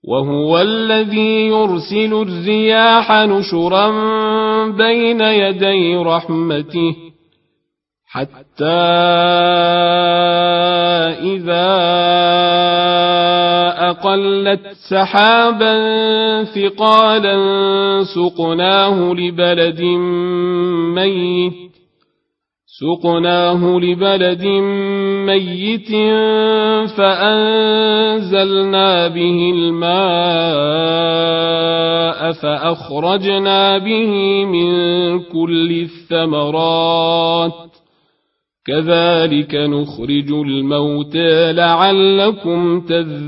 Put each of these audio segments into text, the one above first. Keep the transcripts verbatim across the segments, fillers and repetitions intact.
وهو الذي يرسل الرياح نشرا بين يدي رحمته حتى إذا أقلت سحابا ثقالا سقناه لبلد ميت سقناه لبلد ميت فأنزلنا به الماء فأخرجنا به من كل الثمرات كذلك نخرج الموتى لعلكم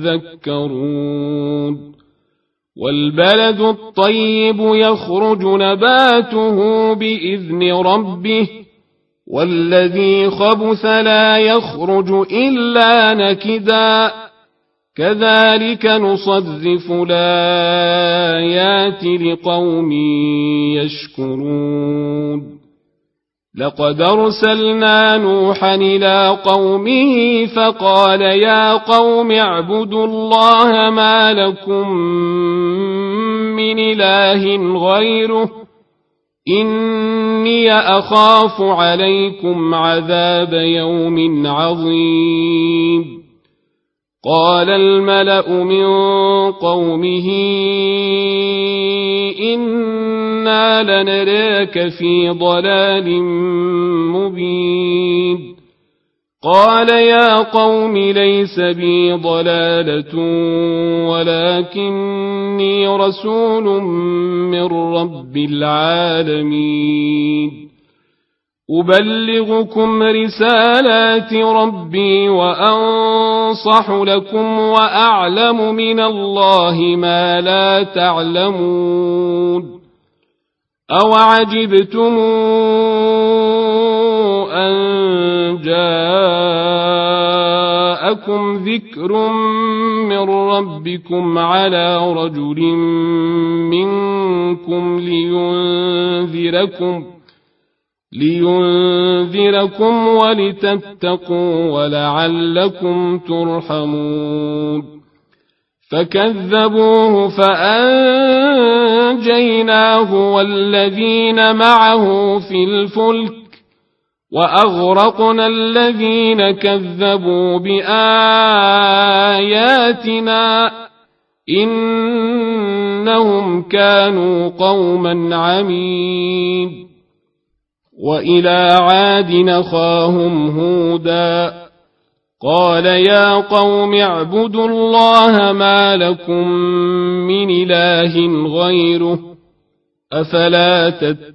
تذكرون والبلد الطيب يخرج نباته بإذن ربه والذي خبث لا يخرج إلا نكدا كذلك نصرف الآيات لقوم يشكرون لقد أرسلنا نوحا إلى قومه فقال يا قوم اعبدوا الله ما لكم من إله غيره إني أخاف عليكم عذاب يوم عظيم قال الملأ من قومه إنا لنراك في ضلال مبين قال يا قوم ليس بي ضلالة ولكني رسول من رب العالمين أبلغكم رسالات ربي وأنصح لكم وأعلم من الله ما لا تعلمون أوعجبتم أن جاءكم ذكر من ربكم على رجل منكم لينذركم لينذركم ولتتقوا ولعلكم ترحمون فكذبوه فأنجيناه والذين معه في الفلك وأغرقنا الذين كذبوا بآياتنا إنهم كانوا قوما عمين وإلى عاد أخاهم هودا قال يا قوم اعبدوا الله ما لكم من إله غيره أفلا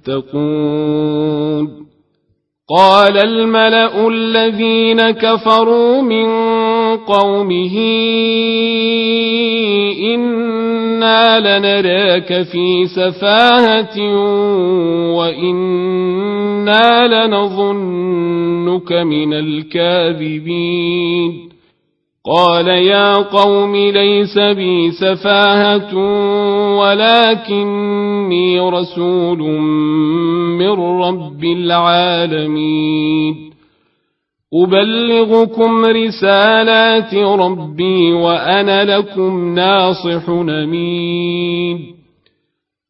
تتقون قال الملأ الذين كفروا من قومه إنا لنراك في سفاهة وإنا لنظنك من الكاذبين قال يا قوم ليس بي سفاهة ولكني رسول من رب العالمين أبلغكم رسالات ربي وأنا لكم ناصح أمين